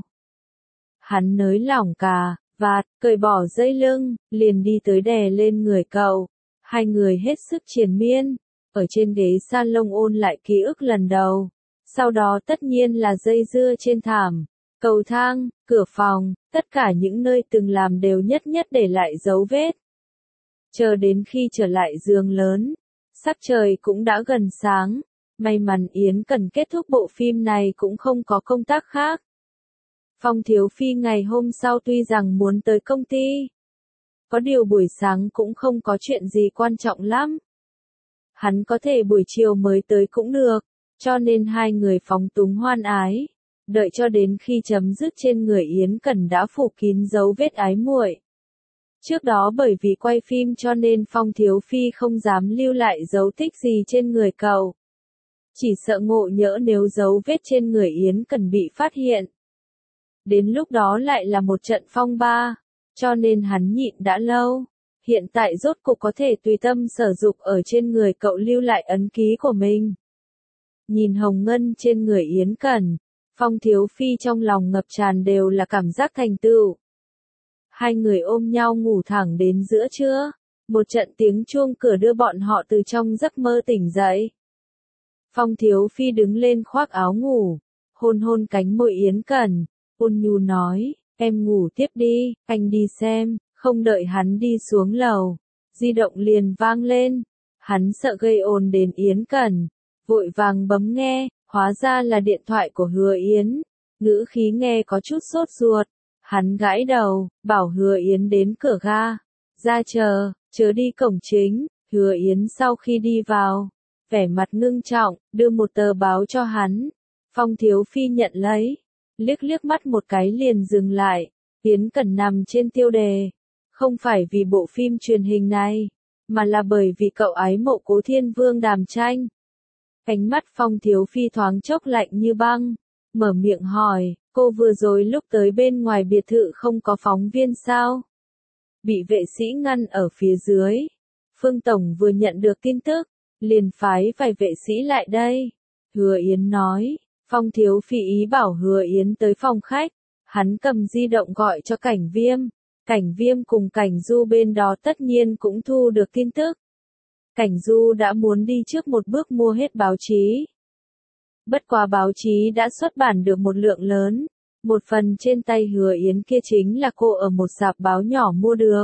Hắn nới lỏng cà vạt, cởi bỏ dây lưng, liền đi tới đè lên người cậu. Hai người hết sức triền miên, ở trên ghế salon ôn lại ký ức lần đầu. Sau đó tất nhiên là dây dưa trên thảm, cầu thang, cửa phòng, tất cả những nơi từng làm đều nhất nhất để lại dấu vết. Chờ đến khi trở lại giường lớn, sắc trời cũng đã gần sáng. May mắn Yến Cần kết thúc bộ phim này cũng không có công tác khác. Phong Thiếu Phi ngày hôm sau tuy rằng muốn tới công ty, có điều buổi sáng cũng không có chuyện gì quan trọng lắm. Hắn có thể buổi chiều mới tới cũng được, cho nên hai người phóng túng hoan ái, đợi cho đến khi chấm dứt trên người Yến Cần đã phủ kín dấu vết ái muội. Trước đó bởi vì quay phim cho nên Phong Thiếu Phi không dám lưu lại dấu tích gì trên người cậu. Chỉ sợ ngộ nhỡ nếu dấu vết trên người Yến Cần bị phát hiện. Đến lúc đó lại là một trận phong ba, cho nên hắn nhịn đã lâu. Hiện tại rốt cục có thể tùy tâm sở dục ở trên người cậu lưu lại ấn ký của mình. Nhìn hồng ngân trên người Yến Cần, Phong Thiếu Phi trong lòng ngập tràn đều là cảm giác thành tựu. Hai người ôm nhau ngủ thẳng đến giữa trưa, một trận tiếng chuông cửa đưa bọn họ từ trong giấc mơ tỉnh dậy. Phong Thiếu Phi đứng lên khoác áo ngủ, hôn hôn cánh môi Yến Cần, ôn nhu nói, em ngủ tiếp đi, anh đi xem. Không đợi hắn đi xuống lầu, di động liền vang lên. Hắn sợ gây ồn đến Yến Cần, vội vàng bấm nghe, hóa ra là điện thoại của Hứa Yến. Ngữ khí nghe có chút sốt ruột. Hắn gãi đầu, bảo Hứa Yến đến cửa ga. Ra chờ, chớ đi cổng chính. Hứa Yến sau khi đi vào, vẻ mặt ngưng trọng, đưa một tờ báo cho hắn. Phong Thiếu Phi nhận lấy, liếc liếc mắt một cái liền dừng lại. Yến Cần nằm trên tiêu đề. Không phải vì bộ phim truyền hình này, mà là bởi vì cậu ái mộ Cố Thiên Vương Đàm Tranh. Ánh mắt Phong Thiếu Phi thoáng chốc lạnh như băng, mở miệng hỏi, cô vừa rồi lúc tới bên ngoài biệt thự không có phóng viên sao? Bị vệ sĩ ngăn ở phía dưới. Phương Tổng vừa nhận được tin tức, liền phái vài vệ sĩ lại đây. Hứa Yến nói, Phong Thiếu Phi ý bảo Hứa Yến tới phòng khách, hắn cầm di động gọi cho Cảnh Viêm. Cảnh Viêm cùng Cảnh Du bên đó tất nhiên cũng thu được tin tức. Cảnh Du đã muốn đi trước một bước mua hết báo chí. Bất quá báo chí đã xuất bản được một lượng lớn. Một phần trên tay Hứa Yến kia chính là cô ở một rạp báo nhỏ mua được.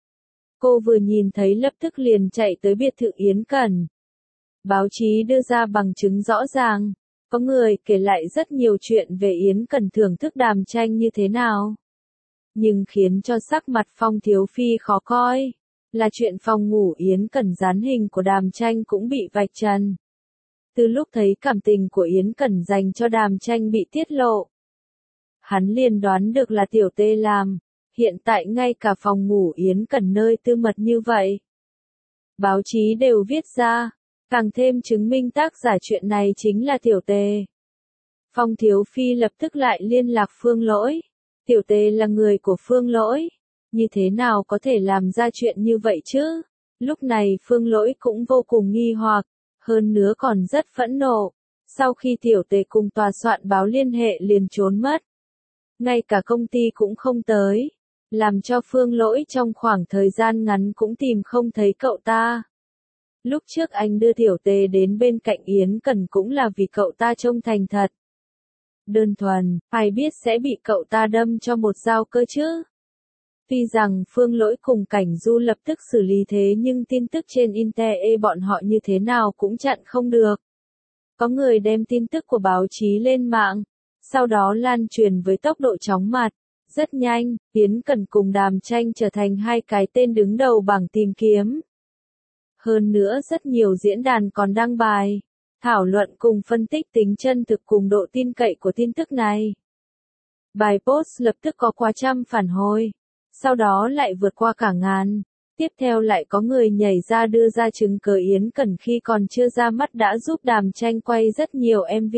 Cô vừa nhìn thấy lập tức liền chạy tới biệt thự Yến Cần. Báo chí đưa ra bằng chứng rõ ràng. Có người kể lại rất nhiều chuyện về Yến Cần thưởng thức Đàm Tranh như thế nào. Nhưng khiến cho sắc mặt Phong Thiếu Phi khó coi, là chuyện phòng ngủ Yến Cần dán hình của Đàm Tranh cũng bị vạch trần. Từ lúc thấy cảm tình của Yến Cần dành cho Đàm Tranh bị tiết lộ, hắn liền đoán được là tiểu tê làm, hiện tại ngay cả phòng ngủ Yến Cần nơi tư mật như vậy. Báo chí đều viết ra, càng thêm chứng minh tác giả chuyện này chính là tiểu tê. Phong Thiếu Phi lập tức lại liên lạc Phương Lỗi. Tiểu Tề là người của Phương Lỗi, như thế nào có thể làm ra chuyện như vậy chứ? Lúc này Phương Lỗi cũng vô cùng nghi hoặc, hơn nữa còn rất phẫn nộ. Sau khi Tiểu Tề cùng tòa soạn báo liên hệ liền trốn mất. Ngay cả công ty cũng không tới, làm cho Phương Lỗi trong khoảng thời gian ngắn cũng tìm không thấy cậu ta. Lúc trước anh đưa Tiểu Tề đến bên cạnh Yến Cẩn cũng là vì cậu ta trông thành thật. Đơn thuần, ai biết sẽ bị cậu ta đâm cho một dao cơ chứ? Tuy rằng Phương Lỗi cùng Cảnh Du lập tức xử lý thế nhưng tin tức trên Internet bọn họ như thế nào cũng chặn không được. Có người đem tin tức của báo chí lên mạng, sau đó lan truyền với tốc độ chóng mặt. Rất nhanh, Yến Cẩn cùng Đàm Tranh trở thành hai cái tên đứng đầu bảng tìm kiếm. Hơn nữa rất nhiều diễn đàn còn đăng bài, thảo luận cùng phân tích tính chân thực cùng độ tin cậy của tin tức này. Bài post lập tức có qua trăm phản hồi, sau đó lại vượt qua cả ngàn. Tiếp theo lại có người nhảy ra đưa ra chứng cớ Yến Cẩn khi còn chưa ra mắt đã giúp Đàm Tranh quay rất nhiều MV.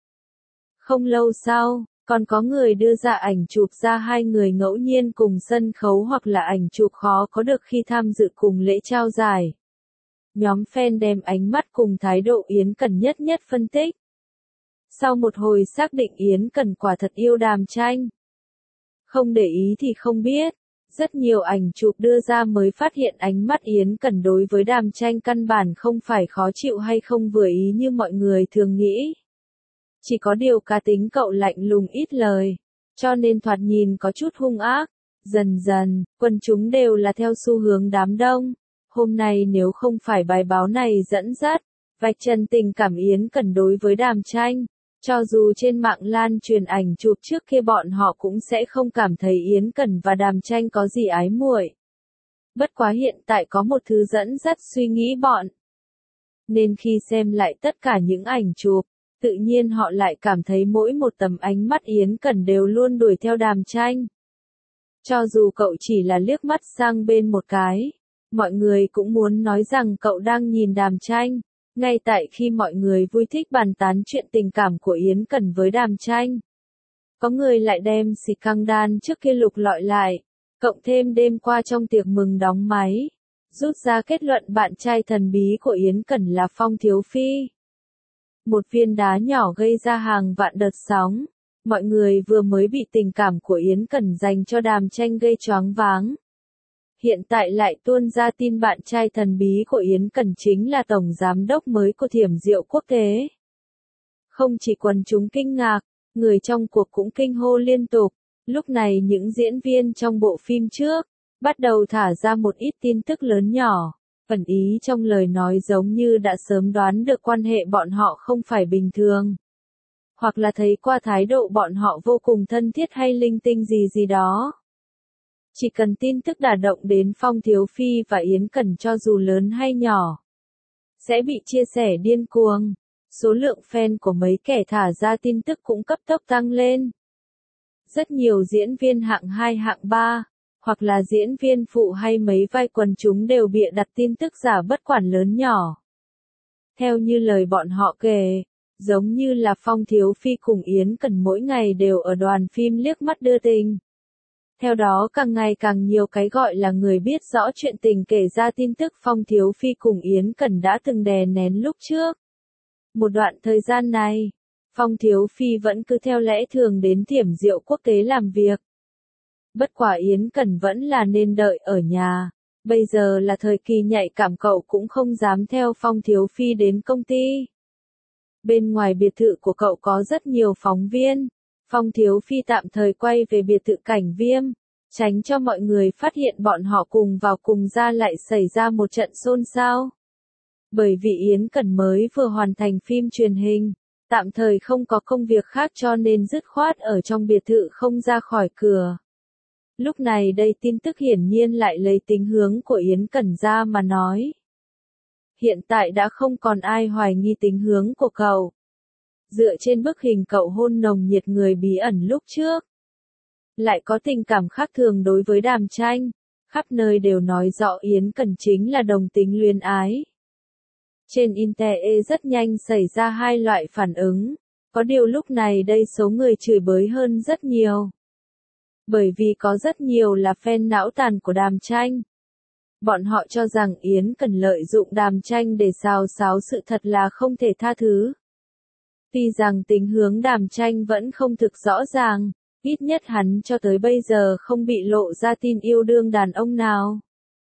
Không lâu sau, còn có người đưa ra ảnh chụp ra hai người ngẫu nhiên cùng sân khấu hoặc là ảnh chụp khó có được khi tham dự cùng lễ trao giải. Nhóm fan đem ánh mắt cùng thái độ Yến Cẩn nhất nhất phân tích. Sau một hồi xác định Yến Cẩn quả thật yêu Đàm Tranh. Không để ý thì không biết, rất nhiều ảnh chụp đưa ra mới phát hiện ánh mắt Yến Cẩn đối với Đàm Tranh căn bản không phải khó chịu hay không vừa ý như mọi người thường nghĩ. Chỉ có điều cá tính cậu lạnh lùng ít lời, cho nên thoạt nhìn có chút hung ác. Dần dần, quần chúng đều là theo xu hướng đám đông. Hôm nay nếu không phải bài báo này dẫn dắt, vạch trần tình cảm Yến Cẩn đối với Đàm Tranh, cho dù trên mạng lan truyền ảnh chụp trước kia bọn họ cũng sẽ không cảm thấy Yến Cẩn và Đàm Tranh có gì ái muội. Bất quá hiện tại có một thứ dẫn dắt suy nghĩ bọn. Nên khi xem lại tất cả những ảnh chụp, tự nhiên họ lại cảm thấy mỗi một tấm ánh mắt Yến Cẩn đều luôn đuổi theo Đàm Tranh. Cho dù cậu chỉ là liếc mắt sang bên một cái, mọi người cũng muốn nói rằng cậu đang nhìn Đàm Tranh. Ngay tại khi mọi người vui thích bàn tán chuyện tình cảm của Yến Cẩn với Đàm Tranh, có người lại đem scandal trước kia lục lọi lại, cộng thêm đêm qua trong tiệc mừng đóng máy, rút ra kết luận bạn trai thần bí của Yến Cẩn là Phong Thiếu Phi. Một viên đá nhỏ gây ra hàng vạn đợt sóng, mọi người vừa mới bị tình cảm của Yến Cẩn dành cho Đàm Tranh gây choáng váng. Hiện tại lại tuôn ra tin bạn trai thần bí của Yến Cẩn chính là tổng giám đốc mới của Thiểm Diệu Quốc tế. Không chỉ quần chúng kinh ngạc, người trong cuộc cũng kinh hô liên tục. Lúc này những diễn viên trong bộ phim trước, bắt đầu thả ra một ít tin tức lớn nhỏ, ẩn ý trong lời nói giống như đã sớm đoán được quan hệ bọn họ không phải bình thường. Hoặc là thấy qua thái độ bọn họ vô cùng thân thiết hay linh tinh gì gì đó. Chỉ cần tin tức đả động đến Phong Thiếu Phi và Yến Cẩn cho dù lớn hay nhỏ, sẽ bị chia sẻ điên cuồng. Số lượng fan của mấy kẻ thả ra tin tức cũng cấp tốc tăng lên. Rất nhiều diễn viên hạng 2 hạng 3, hoặc là diễn viên phụ hay mấy vai quần chúng đều bịa đặt tin tức giả bất quản lớn nhỏ. Theo như lời bọn họ kể, giống như là Phong Thiếu Phi cùng Yến Cẩn mỗi ngày đều ở đoàn phim liếc mắt đưa tình. Theo đó càng ngày càng nhiều cái gọi là người biết rõ chuyện tình kể ra tin tức Phong Thiếu Phi cùng Yến Cẩn đã từng đè nén lúc trước. Một đoạn thời gian này, Phong Thiếu Phi vẫn cứ theo lẽ thường đến Thiểm Diệu Quốc tế làm việc. Bất quả Yến Cẩn vẫn là nên đợi ở nhà, bây giờ là thời kỳ nhạy cảm cậu cũng không dám theo Phong Thiếu Phi đến công ty. Bên ngoài biệt thự của cậu có rất nhiều phóng viên. Phong Thiếu Phi tạm thời quay về biệt thự Cảnh Viêm, tránh cho mọi người phát hiện bọn họ cùng vào cùng ra lại xảy ra một trận xôn xao. Bởi vì Yến Cẩn mới vừa hoàn thành phim truyền hình, tạm thời không có công việc khác cho nên dứt khoát ở trong biệt thự không ra khỏi cửa. Lúc này đây tin tức hiển nhiên lại lấy tính hướng của Yến Cẩn ra mà nói. Hiện tại đã không còn ai hoài nghi tính hướng của cậu. Dựa trên bức hình cậu hôn nồng nhiệt người bí ẩn lúc trước, lại có tình cảm khác thường đối với Đàm Tranh, khắp nơi đều nói rõ Yến Cẩn chính là đồng tính luyến ái. Trên Internet rất nhanh xảy ra hai loại phản ứng, có điều lúc này đây số người chửi bới hơn rất nhiều. Bởi vì có rất nhiều là fan não tàn của Đàm Tranh. Bọn họ cho rằng Yến Cẩn lợi dụng Đàm Tranh để xào xáo sự thật là không thể tha thứ. Tuy rằng tính hướng Đàm Tranh vẫn không thực rõ ràng, ít nhất hắn cho tới bây giờ không bị lộ ra tin yêu đương đàn ông nào.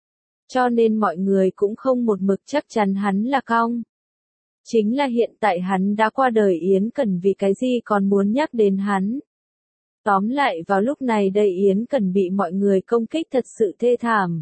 Cho nên mọi người cũng không một mực chắc chắn hắn là cong. Chính là hiện tại hắn đã qua đời Yến Cẩn vì cái gì còn muốn nhắc đến hắn. Tóm lại vào lúc này đây Yến Cẩn bị mọi người công kích thật sự thê thảm.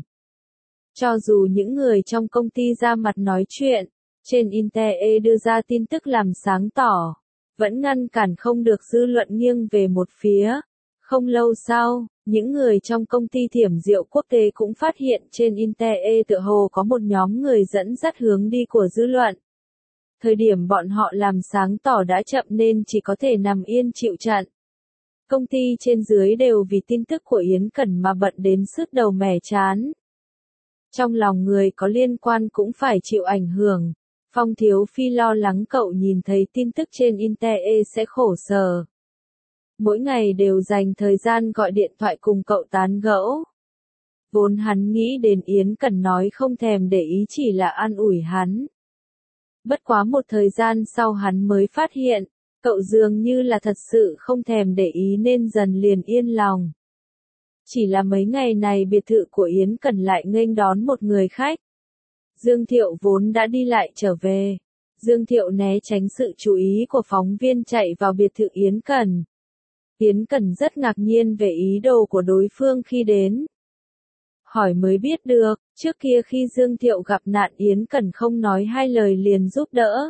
Cho dù những người trong công ty ra mặt nói chuyện, trên Internet đưa ra tin tức làm sáng tỏ, vẫn ngăn cản không được dư luận nghiêng về một phía. Không lâu sau, những người trong công ty thiểm rượu quốc tế cũng phát hiện trên Internet tựa hồ có một nhóm người dẫn dắt hướng đi của dư luận. Thời điểm bọn họ làm sáng tỏ đã chậm nên chỉ có thể nằm yên chịu trận. Công ty trên dưới đều vì tin tức của Yến Cẩn mà bận đến sứt đầu mẻ trán. Trong lòng người có liên quan cũng phải chịu ảnh hưởng. Phong Thiếu Phi lo lắng cậu nhìn thấy tin tức trên Internet sẽ khổ sở. Mỗi ngày đều dành thời gian gọi điện thoại cùng cậu tán gẫu. Vốn hắn nghĩ đến Yến Cẩn nói không thèm để ý chỉ là an ủi hắn. Bất quá một thời gian sau hắn mới phát hiện, cậu dường như là thật sự không thèm để ý nên dần liền yên lòng. Chỉ là mấy ngày này biệt thự của Yến Cẩn lại nghênh đón một người khách. Dương Thiệu vốn đã đi lại trở về. Dương Thiệu né tránh sự chú ý của phóng viên chạy vào biệt thự Yến Cẩn. Yến Cẩn rất ngạc nhiên về ý đồ của đối phương khi đến. Hỏi mới biết được, trước kia khi Dương Thiệu gặp nạn Yến Cẩn không nói hai lời liền giúp đỡ.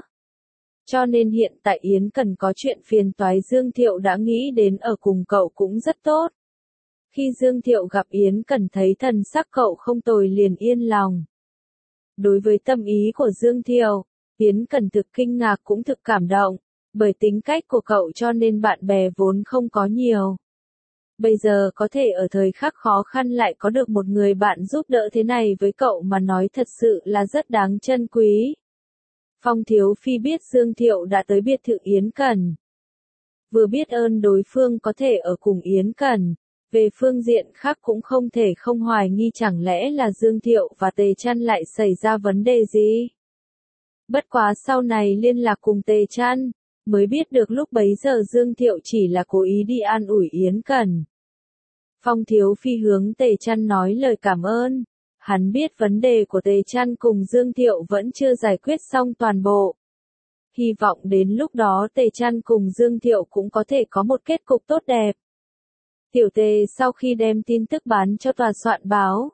Cho nên hiện tại Yến Cẩn có chuyện phiền toái Dương Thiệu đã nghĩ đến ở cùng cậu cũng rất tốt. Khi Dương Thiệu gặp Yến Cẩn thấy thần sắc cậu không tồi liền yên lòng. Đối với tâm ý của Dương Thiệu, Yến Cẩn thực kinh ngạc cũng thực cảm động, bởi tính cách của cậu cho nên bạn bè vốn không có nhiều. Bây giờ có thể ở thời khắc khó khăn lại có được một người bạn giúp đỡ thế này với cậu mà nói thật sự là rất đáng trân quý. Phong Thiếu Phi biết Dương Thiệu đã tới biệt thự Yến Cẩn. Vừa biết ơn đối phương có thể ở cùng Yến Cẩn, về phương diện khác cũng không thể không hoài nghi chẳng lẽ là Dương Thiệu và Tề Trăn lại xảy ra vấn đề gì. Bất quá sau này liên lạc cùng Tề Trăn, mới biết được lúc bấy giờ Dương Thiệu chỉ là cố ý đi an ủi Yến Cẩn. Phong Thiếu Phi hướng Tề Trăn nói lời cảm ơn. Hắn biết vấn đề của Tề Trăn cùng Dương Thiệu vẫn chưa giải quyết xong toàn bộ. Hy vọng đến lúc đó Tề Trăn cùng Dương Thiệu cũng có thể có một kết cục tốt đẹp. Tiểu Tề sau khi đem tin tức bán cho tòa soạn báo.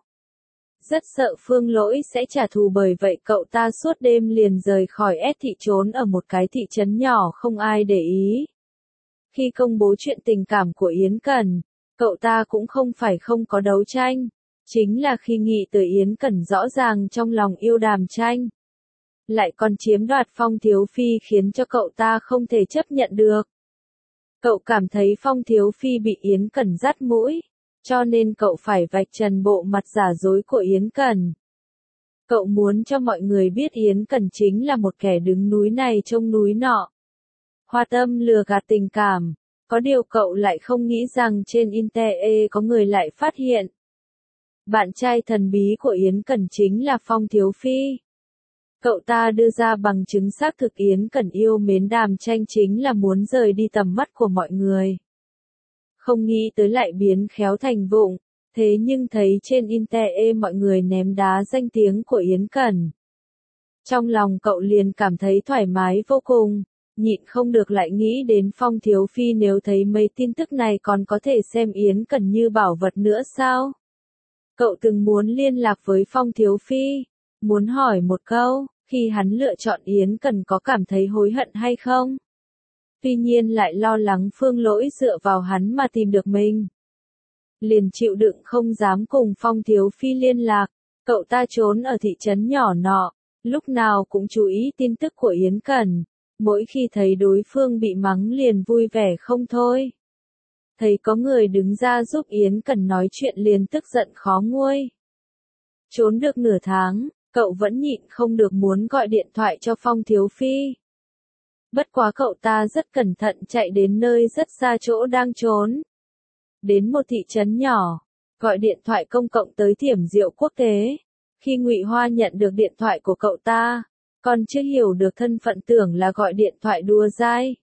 Rất sợ Phương Lỗi sẽ trả thù bởi vậy cậu ta suốt đêm liền rời khỏi S thị trốn ở một cái thị trấn nhỏ không ai để ý. Khi công bố chuyện tình cảm của Yến Cẩn, cậu ta cũng không phải không có đấu tranh. Chính là khi nghĩ tới Yến Cẩn rõ ràng trong lòng yêu Đàm Tranh. Lại còn chiếm đoạt Phong Thiếu Phi khiến cho cậu ta không thể chấp nhận được. Cậu cảm thấy Phong Thiếu Phi bị Yến Cẩn dắt mũi, cho nên cậu phải vạch trần bộ mặt giả dối của Yến Cẩn. Cậu muốn cho mọi người biết Yến Cẩn chính là một kẻ đứng núi này trông núi nọ. Hoa tâm lừa gạt tình cảm, có điều cậu lại không nghĩ rằng trên Internet có người lại phát hiện. Bạn trai thần bí của Yến Cẩn chính là Phong Thiếu Phi. Cậu ta đưa ra bằng chứng xác thực Yến Cẩn yêu mến Đàm Tranh chính là muốn rời đi tầm mắt của mọi người. Không nghĩ tới lại biến khéo thành vụng, thế nhưng thấy trên Internet mọi người ném đá danh tiếng của Yến Cẩn. Trong lòng cậu liền cảm thấy thoải mái vô cùng, nhịn không được lại nghĩ đến Phong Thiếu Phi nếu thấy mấy tin tức này còn có thể xem Yến Cẩn như bảo vật nữa sao? Cậu từng muốn liên lạc với Phong Thiếu Phi, muốn hỏi một câu, khi hắn lựa chọn Yến Cẩn có cảm thấy hối hận hay không? Tuy nhiên lại lo lắng Phương Lỗi dựa vào hắn mà tìm được mình. Liền chịu đựng không dám cùng Phong Thiếu Phi liên lạc, cậu ta trốn ở thị trấn nhỏ nọ, lúc nào cũng chú ý tin tức của Yến Cẩn, mỗi khi thấy đối phương bị mắng liền vui vẻ không thôi. Thấy có người đứng ra giúp Yến Cẩn nói chuyện liền tức giận khó nguôi. Trốn được nửa tháng, cậu vẫn nhịn không được muốn gọi điện thoại cho Phong Thiếu Phi. Bất quá cậu ta rất cẩn thận chạy đến nơi rất xa chỗ đang trốn. đến một thị trấn nhỏ, gọi điện thoại công cộng tới Thiểm Diệu Quốc tế. Khi Ngụy Hoa nhận được điện thoại của cậu ta, còn chưa hiểu được thân phận tưởng là gọi điện thoại đùa dai.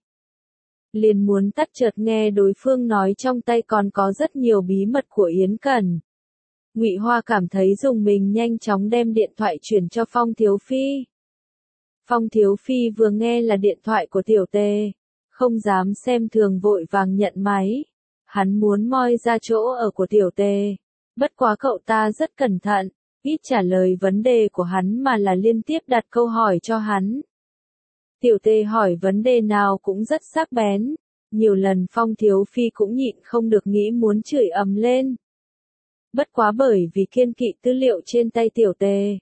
Liền muốn tắt chợt nghe đối phương nói trong tay còn có rất nhiều bí mật của Yến Cẩn. Ngụy Hoa cảm thấy rùng mình nhanh chóng đem điện thoại chuyển cho Phong Thiếu Phi. Phong Thiếu Phi vừa nghe là điện thoại của Tiểu Tề, không dám xem thường vội vàng nhận máy. Hắn muốn moi ra chỗ ở của Tiểu Tề. Bất quá cậu ta rất cẩn thận, ít trả lời vấn đề của hắn mà là liên tiếp đặt câu hỏi cho hắn. Tiểu Tề hỏi vấn đề nào cũng rất sắc bén, nhiều lần Phong Thiếu Phi cũng nhịn không được nghĩ muốn chửi ầm lên. Bất quá bởi vì kiêng kỵ tư liệu trên tay Tiểu Tề,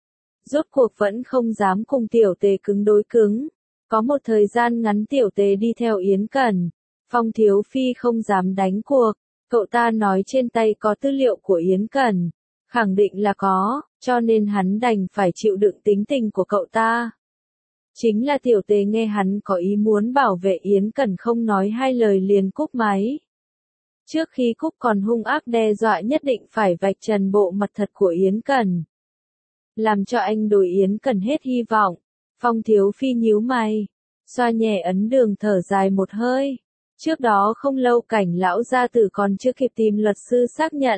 rốt cuộc vẫn không dám cùng Tiểu Tề cứng đối cứng. Có một thời gian ngắn Tiểu Tề đi theo Yến Cẩn, Phong Thiếu Phi không dám đánh cuộc, cậu ta nói trên tay có tư liệu của Yến Cẩn, khẳng định là có, cho nên hắn đành phải chịu đựng tính tình của cậu ta. Chính là Tiểu Tề nghe hắn có ý muốn bảo vệ Yến Cẩn không nói hai lời liền cúp máy. Trước khi cúp còn hung ác đe dọa nhất định phải vạch trần bộ mặt thật của Yến Cẩn. Làm cho anh đối Yến Cẩn hết hy vọng. Phong Thiếu Phi nhíu mày, xoa nhẹ ấn đường thở dài một hơi. Trước đó không lâu Cảnh lão gia tử còn chưa kịp tìm luật sư xác nhận.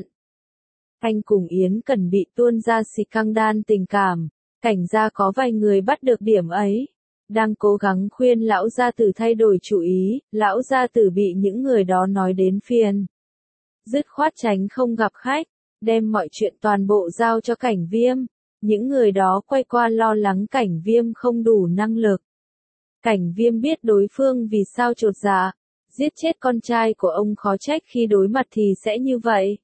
Anh cùng Yến Cẩn bị tuôn ra xì căng đan tình cảm. Cảnh gia có vài người bắt được điểm ấy. Đang cố gắng khuyên lão gia tử thay đổi chủ ý, lão gia tử bị những người đó nói đến phiền. Dứt khoát tránh không gặp khách, đem mọi chuyện toàn bộ giao cho Cảnh Viêm. Những người đó quay qua lo lắng Cảnh Viêm không đủ năng lực. Cảnh Viêm biết đối phương vì sao chột dạ, giết chết con trai của ông khó trách khi đối mặt thì sẽ như vậy.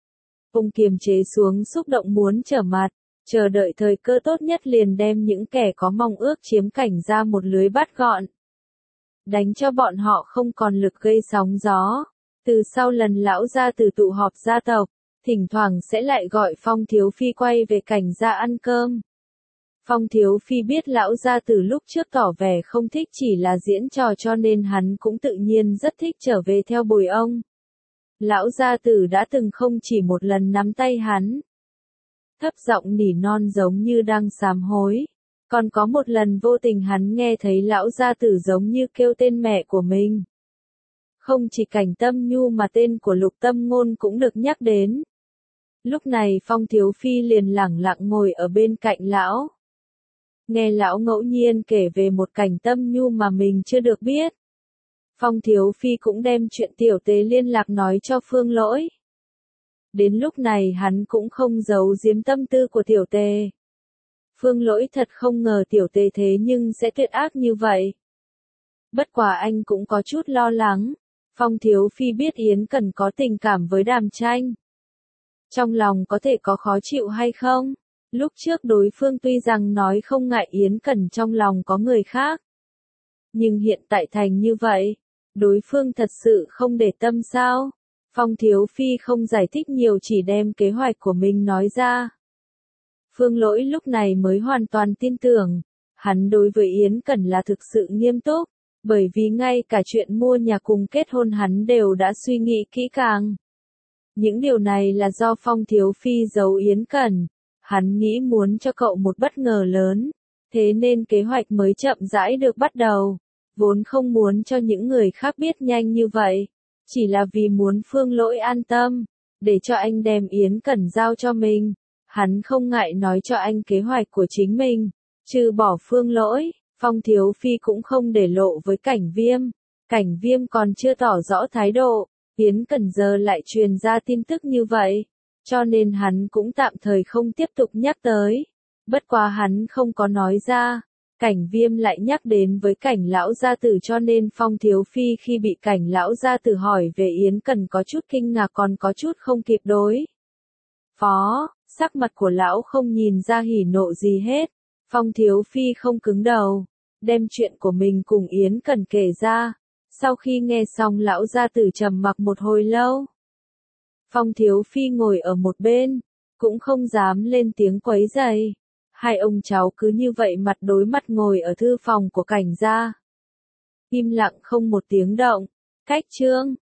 Ông kiềm chế xuống xúc động muốn trở mặt, chờ đợi thời cơ tốt nhất liền đem những kẻ có mong ước chiếm Cảnh ra một lưới bắt gọn. Đánh cho bọn họ không còn lực gây sóng gió. Từ sau lần lão gia tử tụ họp gia tộc, thỉnh thoảng sẽ lại gọi Phong Thiếu Phi quay về Cảnh gia ăn cơm. Phong Thiếu Phi biết lão gia tử lúc trước tỏ vẻ không thích chỉ là diễn trò cho nên hắn cũng tự nhiên rất thích trở về theo bồi ông. Lão gia tử đã từng không chỉ một lần nắm tay hắn. Thấp giọng nỉ non giống như đang sám hối. Còn có một lần vô tình hắn nghe thấy lão gia tử giống như kêu tên mẹ của mình. Không chỉ Cảnh Tâm Nhu mà tên của Lục Tâm Ngôn cũng được nhắc đến. Lúc này Phong Thiếu Phi liền lẳng lặng ngồi ở bên cạnh lão. Nghe lão ngẫu nhiên kể về một Cảnh Tâm Nhu mà mình chưa được biết. Phong Thiếu Phi cũng đem chuyện Tiểu Tề liên lạc nói cho Phương Lỗi. Đến lúc này hắn cũng không giấu giếm tâm tư của Tiểu Tề. Phương Lỗi thật không ngờ Tiểu Tề thế nhưng sẽ tuyệt ác như vậy. Bất quá anh cũng có chút lo lắng. Phong Thiếu Phi biết Yến Cẩn có tình cảm với Đàm Tranh. Trong lòng có thể có khó chịu hay không? Lúc trước đối phương tuy rằng nói không ngại Yến Cẩn trong lòng có người khác. Nhưng hiện tại thành như vậy, đối phương thật sự không để tâm sao? Phong Thiếu Phi không giải thích nhiều chỉ đem kế hoạch của mình nói ra. Phương Lỗi lúc này mới hoàn toàn tin tưởng, hắn đối với Yến Cẩn là thực sự nghiêm túc, bởi vì ngay cả chuyện mua nhà cùng kết hôn hắn đều đã suy nghĩ kỹ càng. Những điều này là do Phong Thiếu Phi giấu Yến Cẩn, hắn nghĩ muốn cho cậu một bất ngờ lớn, thế nên kế hoạch mới chậm rãi được bắt đầu, vốn không muốn cho những người khác biết nhanh như vậy, chỉ là vì muốn Phương Lỗi an tâm, để cho anh đem Yến Cẩn giao cho mình. Hắn không ngại nói cho anh kế hoạch của chính mình, trừ bỏ Phương Lỗi, Phong Thiếu Phi cũng không để lộ với Cảnh Viêm. Cảnh Viêm còn chưa tỏ rõ thái độ, Yến Cẩn giờ lại truyền ra tin tức như vậy, cho nên hắn cũng tạm thời không tiếp tục nhắc tới. Bất quá hắn không có nói ra, Cảnh Viêm lại nhắc đến với Cảnh lão gia tử cho nên Phong Thiếu Phi khi bị Cảnh lão gia tử hỏi về Yến Cẩn có chút kinh ngạc còn có chút không kịp đối phó. Sắc mặt của lão không nhìn ra hỉ nộ gì hết. Phong Thiếu Phi không cứng đầu, đem chuyện của mình cùng Yến Cẩn kể ra. Sau khi nghe xong lão gia tử trầm mặc một hồi lâu. Phong Thiếu Phi ngồi ở một bên, cũng không dám lên tiếng quấy rầy. Hai ông cháu cứ như vậy mặt đối mặt ngồi ở thư phòng của Cảnh gia. Im lặng không một tiếng động. Cách chương